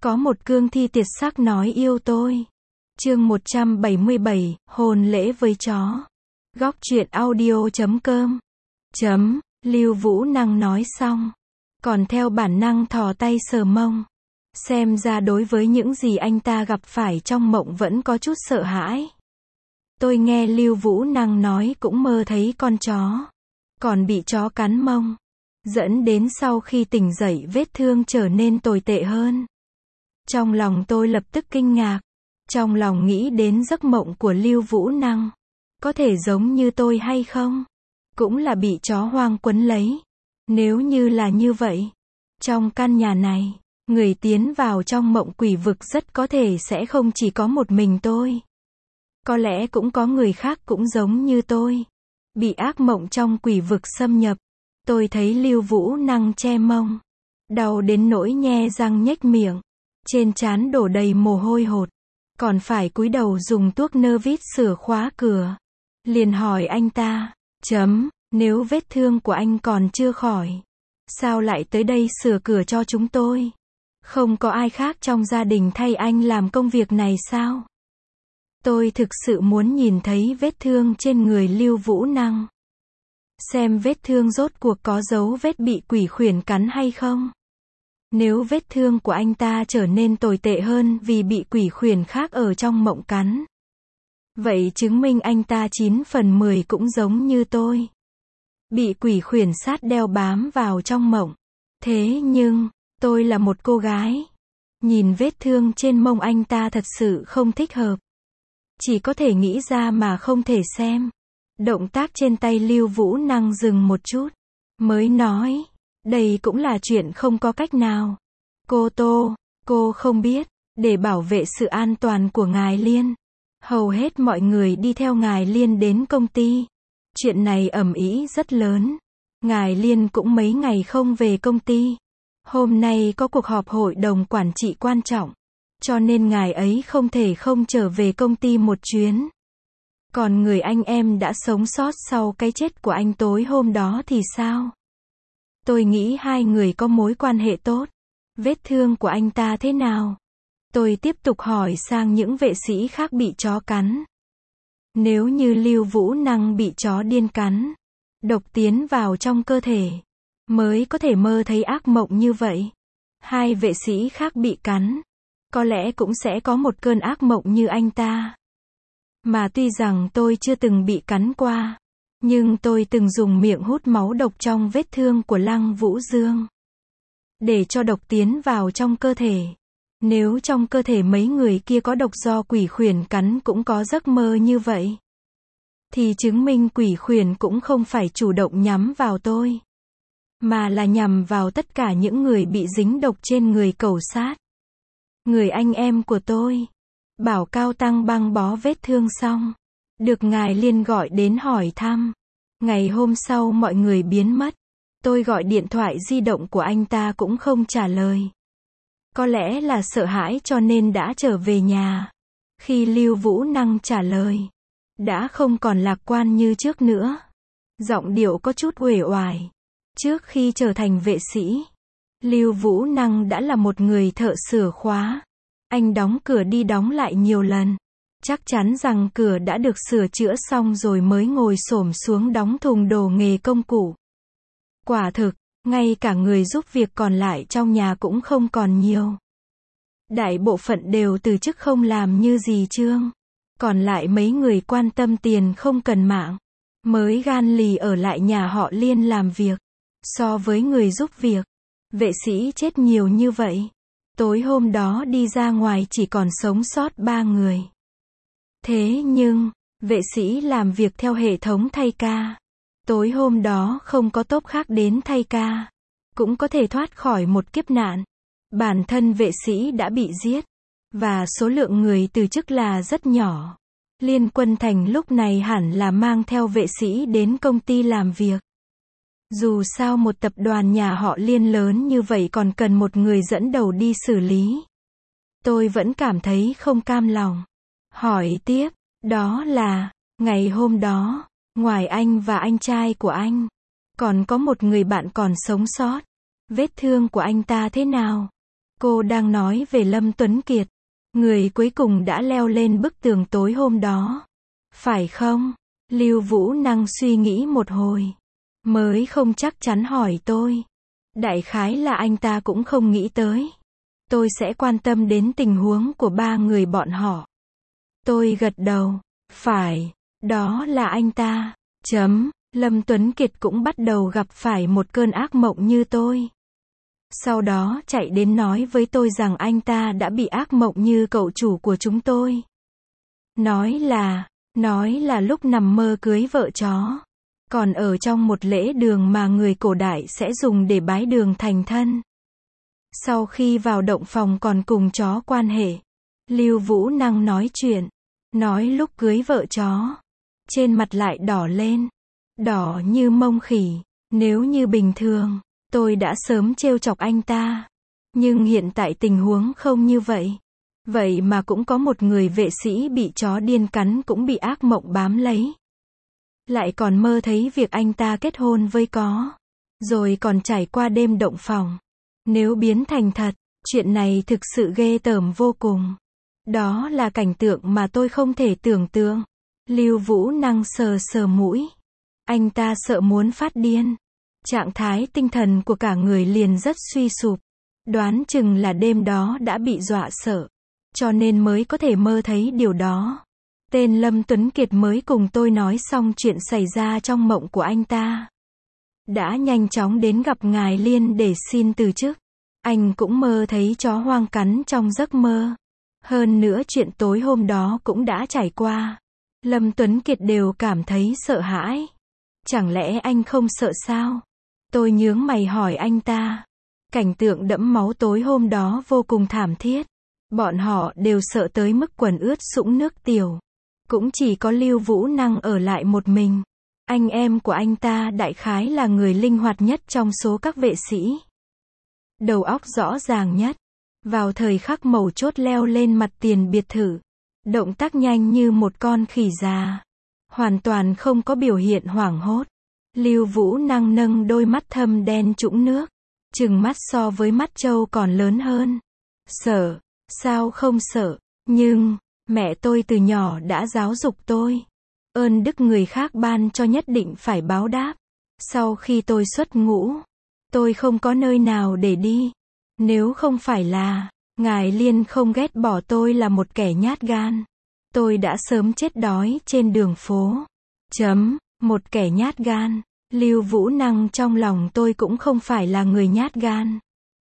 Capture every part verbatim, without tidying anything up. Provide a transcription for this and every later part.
Có một cương thi tiệt xác nói yêu tôi. Chương một trăm bảy mươi bảy, hôn lễ với chó. Góc truyện audio chấm com. Chấm, Lưu Vũ Năng nói xong. Còn theo bản năng thò tay sờ mông. Xem ra đối với những gì anh ta gặp phải trong mộng vẫn có chút sợ hãi. Tôi nghe Lưu Vũ Năng nói cũng mơ thấy con chó. Còn bị chó cắn mông. Dẫn đến sau khi tỉnh dậy vết thương trở nên tồi tệ hơn. Trong lòng tôi lập tức kinh ngạc. Trong lòng nghĩ đến giấc mộng của Lưu Vũ Năng. Có thể giống như tôi hay không? Cũng là bị chó hoang quấn lấy. Nếu như là như vậy, trong căn nhà này, người tiến vào trong mộng quỷ vực rất có thể sẽ không chỉ có một mình tôi. Có lẽ cũng có người khác cũng giống như tôi. Bị ác mộng trong quỷ vực xâm nhập. Tôi thấy Lưu Vũ Năng che mông. Đau đến nỗi nhe răng nhếch miệng. Trên trán đổ đầy mồ hôi hột. Còn phải cúi đầu dùng tuốc nơ vít sửa khóa cửa. Liền hỏi anh ta, chấm, nếu vết thương của anh còn chưa khỏi, sao lại tới đây sửa cửa cho chúng tôi? Không có ai khác trong gia đình thay anh làm công việc này sao? Tôi thực sự muốn nhìn thấy vết thương trên người Lưu Vũ Năng. Xem vết thương rốt cuộc có dấu vết bị quỷ khuyển cắn hay không? Nếu vết thương của anh ta trở nên tồi tệ hơn vì bị quỷ khuyển khác ở trong mộng cắn, vậy chứng minh anh ta chín phần mười cũng giống như tôi. Bị quỷ khuyển sát đeo bám vào trong mộng. Thế nhưng, tôi là một cô gái. Nhìn vết thương trên mông anh ta thật sự không thích hợp. Chỉ có thể nghĩ ra mà không thể xem. Động tác trên tay Lưu Vũ Năng dừng một chút. Mới nói, đây cũng là chuyện không có cách nào. Cô Tô, cô không biết, để bảo vệ sự an toàn của ngài Liên. Hầu hết mọi người đi theo ngài Liên đến công ty. Chuyện này ầm ĩ rất lớn. Ngài Liên cũng mấy ngày không về công ty. Hôm nay có cuộc họp hội đồng quản trị quan trọng. Cho nên ngài ấy không thể không trở về công ty một chuyến. Còn người anh em đã sống sót sau cái chết của anh tối hôm đó thì sao? Tôi nghĩ hai người có mối quan hệ tốt. Vết thương của anh ta thế nào? Tôi tiếp tục hỏi sang những vệ sĩ khác bị chó cắn. Nếu như Lưu Vũ Năng bị chó điên cắn, độc tiến vào trong cơ thể, mới có thể mơ thấy ác mộng như vậy. Hai vệ sĩ khác bị cắn, có lẽ cũng sẽ có một cơn ác mộng như anh ta. Mà tuy rằng tôi chưa từng bị cắn qua, nhưng tôi từng dùng miệng hút máu độc trong vết thương của Lăng Vũ Dương. Để cho độc tiến vào trong cơ thể. Nếu trong cơ thể mấy người kia có độc do quỷ khuyển cắn cũng có giấc mơ như vậy, thì chứng minh quỷ khuyển cũng không phải chủ động nhắm vào tôi, mà là nhằm vào tất cả những người bị dính độc trên người cẩu sát. Người anh em của tôi, bảo Cao Tăng băng bó vết thương xong, được ngài Liên gọi đến hỏi thăm. Ngày hôm sau mọi người biến mất. Tôi gọi điện thoại di động của anh ta cũng không trả lời. Có lẽ là sợ hãi cho nên đã trở về nhà. Khi Lưu Vũ Năng trả lời, đã không còn lạc quan như trước nữa. Giọng điệu có chút uể oải. Trước khi trở thành vệ sĩ, Lưu Vũ Năng đã là một người thợ sửa khóa. Anh đóng cửa đi đóng lại nhiều lần. Chắc chắn rằng cửa đã được sửa chữa xong rồi mới ngồi xổm xuống đóng thùng đồ nghề công cụ. Quả thực, ngay cả người giúp việc còn lại trong nhà cũng không còn nhiều. Đại bộ phận đều từ chức không làm như dì Trương. Còn lại mấy người quan tâm tiền không cần mạng, mới gan lì ở lại nhà họ Liên làm việc. So với người giúp việc, vệ sĩ chết nhiều như vậy. Tối hôm đó đi ra ngoài chỉ còn sống sót ba người. Thế nhưng, vệ sĩ làm việc theo hệ thống thay ca. Tối hôm đó không có tốp khác đến thay ca, cũng có thể thoát khỏi một kiếp nạn. Bản thân vệ sĩ đã bị giết, và số lượng người từ chức là rất nhỏ. Liên Quân Thành lúc này hẳn là mang theo vệ sĩ đến công ty làm việc. Dù sao một tập đoàn nhà họ Liên lớn như vậy còn cần một người dẫn đầu đi xử lý. Tôi vẫn cảm thấy không cam lòng. Hỏi tiếp, đó là, ngày hôm đó, ngoài anh và anh trai của anh, còn có một người bạn còn sống sót. Vết thương của anh ta thế nào? Cô đang nói về Lâm Tuấn Kiệt, người cuối cùng đã leo lên bức tường tối hôm đó. Phải không? Lưu Vũ Năng suy nghĩ một hồi, mới không chắc chắn hỏi tôi. Đại khái là anh ta cũng không nghĩ tới tôi sẽ quan tâm đến tình huống của ba người bọn họ. Tôi gật đầu. Phải, đó là anh ta. Chấm. Lâm Tuấn Kiệt cũng bắt đầu gặp phải một cơn ác mộng như tôi. Sau đó chạy đến nói với tôi rằng anh ta đã bị ác mộng như cậu chủ của chúng tôi. Nói là, nói là lúc nằm mơ cưới vợ chó. Còn ở trong một lễ đường mà người cổ đại sẽ dùng để bái đường thành thân. Sau khi vào động phòng còn cùng chó quan hệ. Lưu Vũ Năng nói chuyện. Nói lúc cưới vợ chó. Trên mặt lại đỏ lên. Đỏ như mông khỉ. Nếu như bình thường, tôi đã sớm trêu chọc anh ta. Nhưng hiện tại tình huống không như vậy. Vậy mà cũng có một người vệ sĩ bị chó điên cắn cũng bị ác mộng bám lấy. Lại còn mơ thấy việc anh ta kết hôn với có. Rồi còn trải qua đêm động phòng. Nếu biến thành thật, chuyện này thực sự ghê tởm vô cùng. Đó là cảnh tượng mà tôi không thể tưởng tượng. Lưu Vũ Năng sờ sờ mũi. Anh ta sợ muốn phát điên. Trạng thái tinh thần của cả người liền rất suy sụp. Đoán chừng là đêm đó đã bị dọa sợ. Cho nên mới có thể mơ thấy điều đó. Tên Lâm Tuấn Kiệt mới cùng tôi nói xong chuyện xảy ra trong mộng của anh ta. Đã nhanh chóng đến gặp ngài Liên để xin từ chức. Anh cũng mơ thấy chó hoang cắn trong giấc mơ. Hơn nữa chuyện tối hôm đó cũng đã trải qua. Lâm Tuấn Kiệt đều cảm thấy sợ hãi. Chẳng lẽ anh không sợ sao? Tôi nhướng mày hỏi anh ta. Cảnh tượng đẫm máu tối hôm đó vô cùng thảm thiết. Bọn họ đều sợ tới mức quần ướt sũng nước tiểu. Cũng chỉ có Lưu Vũ Năng ở lại một mình. Anh em của anh ta đại khái là người linh hoạt nhất trong số các vệ sĩ. Đầu óc rõ ràng nhất. Vào thời khắc mấu chốt leo lên mặt tiền biệt thự. Động tác nhanh như một con khỉ già. Hoàn toàn không có biểu hiện hoảng hốt. Lưu Vũ Năng nâng đôi mắt thâm đen trũng nước. Trừng mắt so với mắt trâu còn lớn hơn. Sợ, sao không sợ, nhưng, mẹ tôi từ nhỏ đã giáo dục tôi. Ơn đức người khác ban cho nhất định phải báo đáp. Sau khi tôi xuất ngũ, tôi không có nơi nào để đi. Nếu không phải là, ngài Liên không ghét bỏ tôi là một kẻ nhát gan. Tôi đã sớm chết đói trên đường phố. Chấm, một kẻ nhát gan. Lưu Vũ Năng trong lòng tôi cũng không phải là người nhát gan.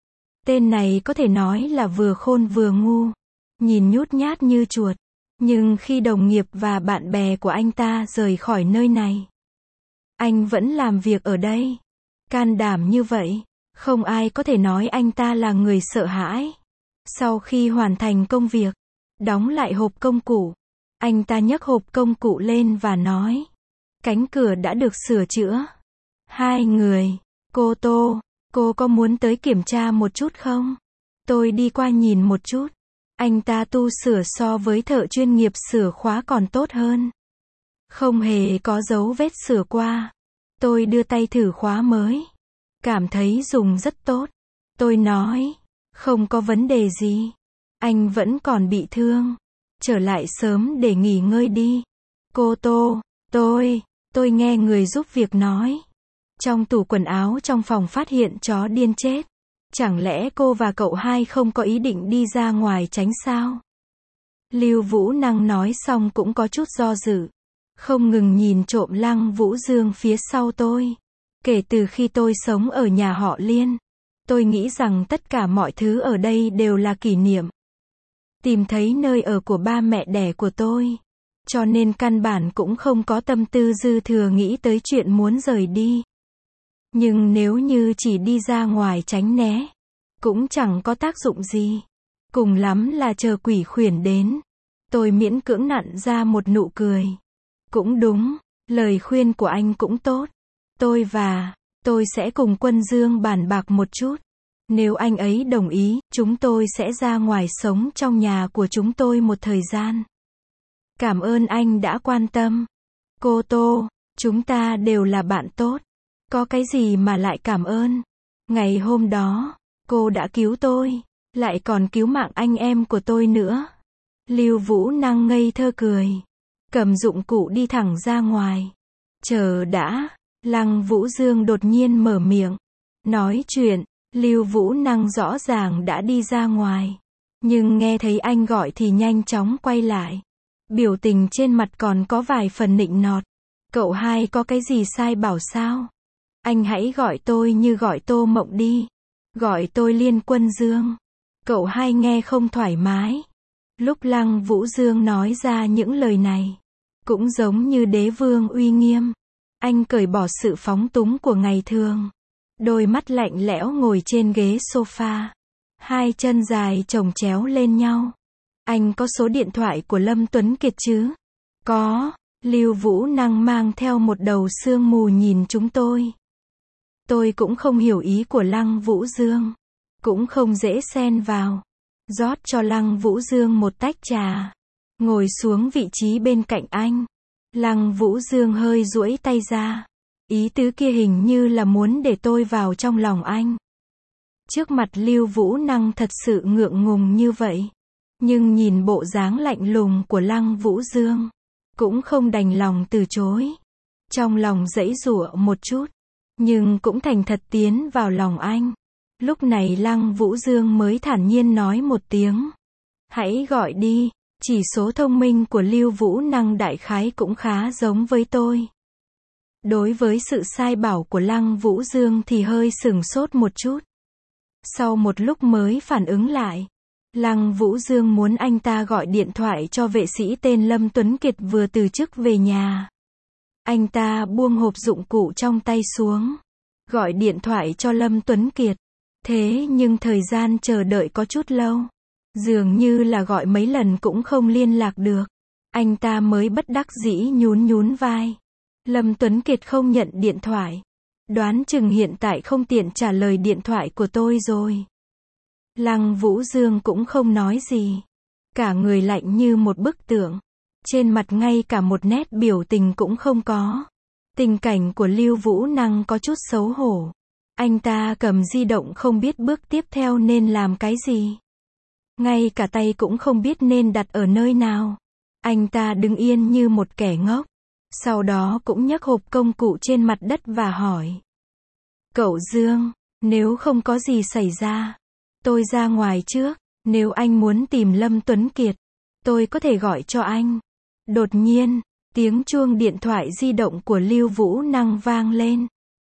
Tên này có thể nói là vừa khôn vừa ngu. Nhìn nhút nhát như chuột. Nhưng khi đồng nghiệp và bạn bè của anh ta rời khỏi nơi này, anh vẫn làm việc ở đây. Can đảm như vậy, không ai có thể nói anh ta là người sợ hãi. Sau khi hoàn thành công việc, đóng lại hộp công cụ, anh ta nhấc hộp công cụ lên và nói. Cánh cửa đã được sửa chữa. Hai người, cô Tô, cô có muốn tới kiểm tra một chút không? Tôi đi qua nhìn một chút. Anh ta tu sửa so với thợ chuyên nghiệp sửa khóa còn tốt hơn. Không hề có dấu vết sửa qua. Tôi đưa tay thử khóa mới. Cảm thấy dùng rất tốt. Tôi nói, không có vấn đề gì. Anh vẫn còn bị thương. Trở lại sớm để nghỉ ngơi đi. Cô Tô, tôi, tôi nghe người giúp việc nói. Trong tủ quần áo trong phòng phát hiện chó điên chết. Chẳng lẽ cô và cậu hai không có ý định đi ra ngoài tránh sao? Lưu Vũ Năng nói xong cũng có chút do dự. Không ngừng nhìn trộm Lăng Vũ Dương phía sau tôi. Kể từ khi tôi sống ở nhà họ Liên, tôi nghĩ rằng tất cả mọi thứ ở đây đều là kỷ niệm. Tìm thấy nơi ở của ba mẹ đẻ của tôi. Cho nên căn bản cũng không có tâm tư dư thừa nghĩ tới chuyện muốn rời đi. Nhưng nếu như chỉ đi ra ngoài tránh né, cũng chẳng có tác dụng gì. Cùng lắm là chờ quỷ khuyển đến. Tôi miễn cưỡng nặn ra một nụ cười. Cũng đúng, lời khuyên của anh cũng tốt. Tôi và, tôi sẽ cùng Quân Dương bàn bạc một chút. Nếu anh ấy đồng ý, chúng tôi sẽ ra ngoài sống trong nhà của chúng tôi một thời gian. Cảm ơn anh đã quan tâm. Cô Tô, chúng ta đều là bạn tốt. Có cái gì mà lại cảm ơn? Ngày hôm đó, cô đã cứu tôi. Lại còn cứu mạng anh em của tôi nữa. Lưu Vũ Năng ngây thơ cười. Cầm dụng cụ đi thẳng ra ngoài. Chờ đã. Lăng Vũ Dương đột nhiên mở miệng. Nói chuyện. Lưu Vũ Năng rõ ràng đã đi ra ngoài. Nhưng nghe thấy anh gọi thì nhanh chóng quay lại. Biểu tình trên mặt còn có vài phần nịnh nọt. Cậu hai có cái gì sai bảo sao? Anh hãy gọi tôi như gọi Tô Mộng đi. Gọi tôi Liên Quân Dương. Cậu hai nghe không thoải mái. Lúc Lăng Vũ Dương nói ra những lời này, cũng giống như đế vương uy nghiêm. Anh cởi bỏ sự phóng túng của ngày thường. Đôi mắt lạnh lẽo ngồi trên ghế sofa. Hai chân dài chồng chéo lên nhau. Anh có số điện thoại của Lâm Tuấn Kiệt chứ? Có. Lưu Vũ Năng mang theo một đầu sương mù nhìn chúng tôi. Tôi cũng không hiểu ý của Lăng Vũ Dương. Cũng không dễ xen vào. Rót cho Lăng Vũ Dương một tách trà. Ngồi xuống vị trí bên cạnh anh. Lăng Vũ Dương hơi duỗi tay ra. Ý tứ kia hình như là muốn để tôi vào trong lòng anh. Trước mặt Lưu Vũ Năng thật sự ngượng ngùng như vậy. Nhưng nhìn bộ dáng lạnh lùng của Lăng Vũ Dương, cũng không đành lòng từ chối. Trong lòng giãy giụa một chút, nhưng cũng thành thật tiến vào lòng anh. Lúc này Lăng Vũ Dương mới thản nhiên nói một tiếng. Hãy gọi đi. Chỉ số thông minh của Lưu Vũ Năng đại khái cũng khá giống với tôi. Đối với sự sai bảo của Lăng Vũ Dương thì hơi sửng sốt một chút. Sau một lúc mới phản ứng lại. Lăng Vũ Dương muốn anh ta gọi điện thoại cho vệ sĩ tên Lâm Tuấn Kiệt vừa từ chức về nhà. Anh ta buông hộp dụng cụ trong tay xuống. Gọi điện thoại cho Lâm Tuấn Kiệt. Thế nhưng thời gian chờ đợi có chút lâu. Dường như là gọi mấy lần cũng không liên lạc được. Anh ta mới bất đắc dĩ nhún nhún vai. Lâm Tuấn Kiệt không nhận điện thoại. Đoán chừng hiện tại không tiện trả lời điện thoại của tôi rồi. Lăng Vũ Dương cũng không nói gì. Cả người lạnh như một bức tượng. Trên mặt ngay cả một nét biểu tình cũng không có. Tình cảnh của Lưu Vũ Năng có chút xấu hổ. Anh ta cầm di động không biết bước tiếp theo nên làm cái gì. Ngay cả tay cũng không biết nên đặt ở nơi nào. Anh ta đứng yên như một kẻ ngốc. Sau đó cũng nhấc hộp công cụ trên mặt đất và hỏi. Cậu Dương, nếu không có gì xảy ra, tôi ra ngoài trước. Nếu anh muốn tìm Lâm Tuấn Kiệt, tôi có thể gọi cho anh. Đột nhiên, tiếng chuông điện thoại di động của Lưu Vũ Năng vang lên.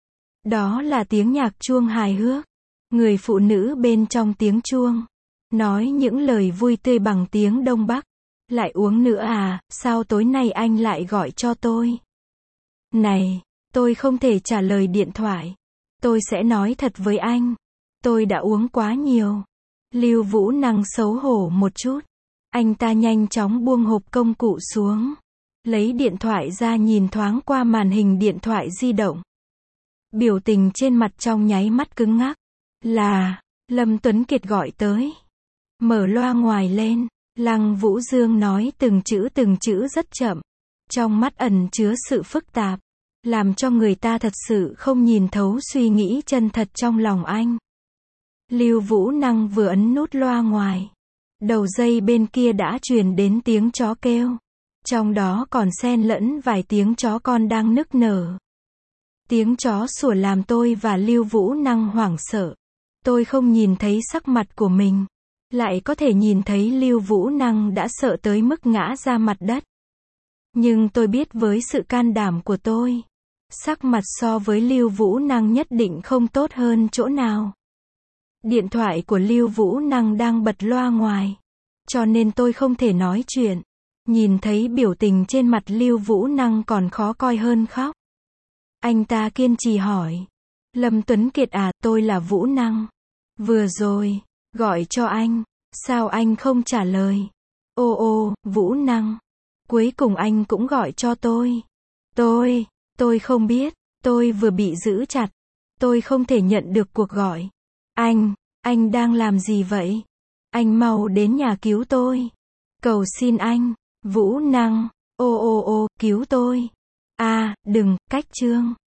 Đó là tiếng nhạc chuông hài hước. Người phụ nữ bên trong tiếng chuông nói những lời vui tươi bằng tiếng Đông Bắc. Lại uống nữa à, sao tối nay anh lại gọi cho tôi? Này, tôi không thể trả lời điện thoại. Tôi sẽ nói thật với anh. Tôi đã uống quá nhiều. Lưu Vũ Năng xấu hổ một chút. Anh ta nhanh chóng buông hộp công cụ xuống. Lấy điện thoại ra nhìn thoáng qua màn hình điện thoại di động. Biểu tình trên mặt trong nháy mắt cứng ngắc. Là, Lâm Tuấn Kiệt gọi tới. Mở loa ngoài lên. Lăng Vũ Dương nói từng chữ từng chữ rất chậm. Trong mắt ẩn chứa sự phức tạp. Làm cho người ta thật sự không nhìn thấu suy nghĩ chân thật trong lòng anh. Lưu Vũ Năng vừa ấn nút loa ngoài. Đầu dây bên kia đã truyền đến tiếng chó kêu. Trong đó còn xen lẫn vài tiếng chó con đang nức nở. Tiếng chó sủa làm tôi và Lưu Vũ Năng hoảng sợ. Tôi không nhìn thấy sắc mặt của mình. Lại có thể nhìn thấy Lưu Vũ Năng đã sợ tới mức ngã ra mặt đất. Nhưng tôi biết với sự can đảm của tôi, sắc mặt so với Lưu Vũ Năng nhất định không tốt hơn chỗ nào. Điện thoại của Lưu Vũ Năng đang bật loa ngoài. Cho nên tôi không thể nói chuyện. Nhìn thấy biểu tình trên mặt Lưu Vũ Năng còn khó coi hơn khóc. Anh ta kiên trì hỏi. Lâm Tuấn Kiệt à, tôi là Vũ Năng. Vừa rồi, gọi cho anh. Sao anh không trả lời? Ô ô, Vũ Năng. Cuối cùng anh cũng gọi cho tôi. Tôi, tôi không biết. Tôi vừa bị giữ chặt. Tôi không thể nhận được cuộc gọi. Anh, anh đang làm gì vậy? Anh mau đến nhà cứu tôi. Cầu xin anh. Vũ Năng. Ô ô ô, cứu tôi. À, đừng, cách chương.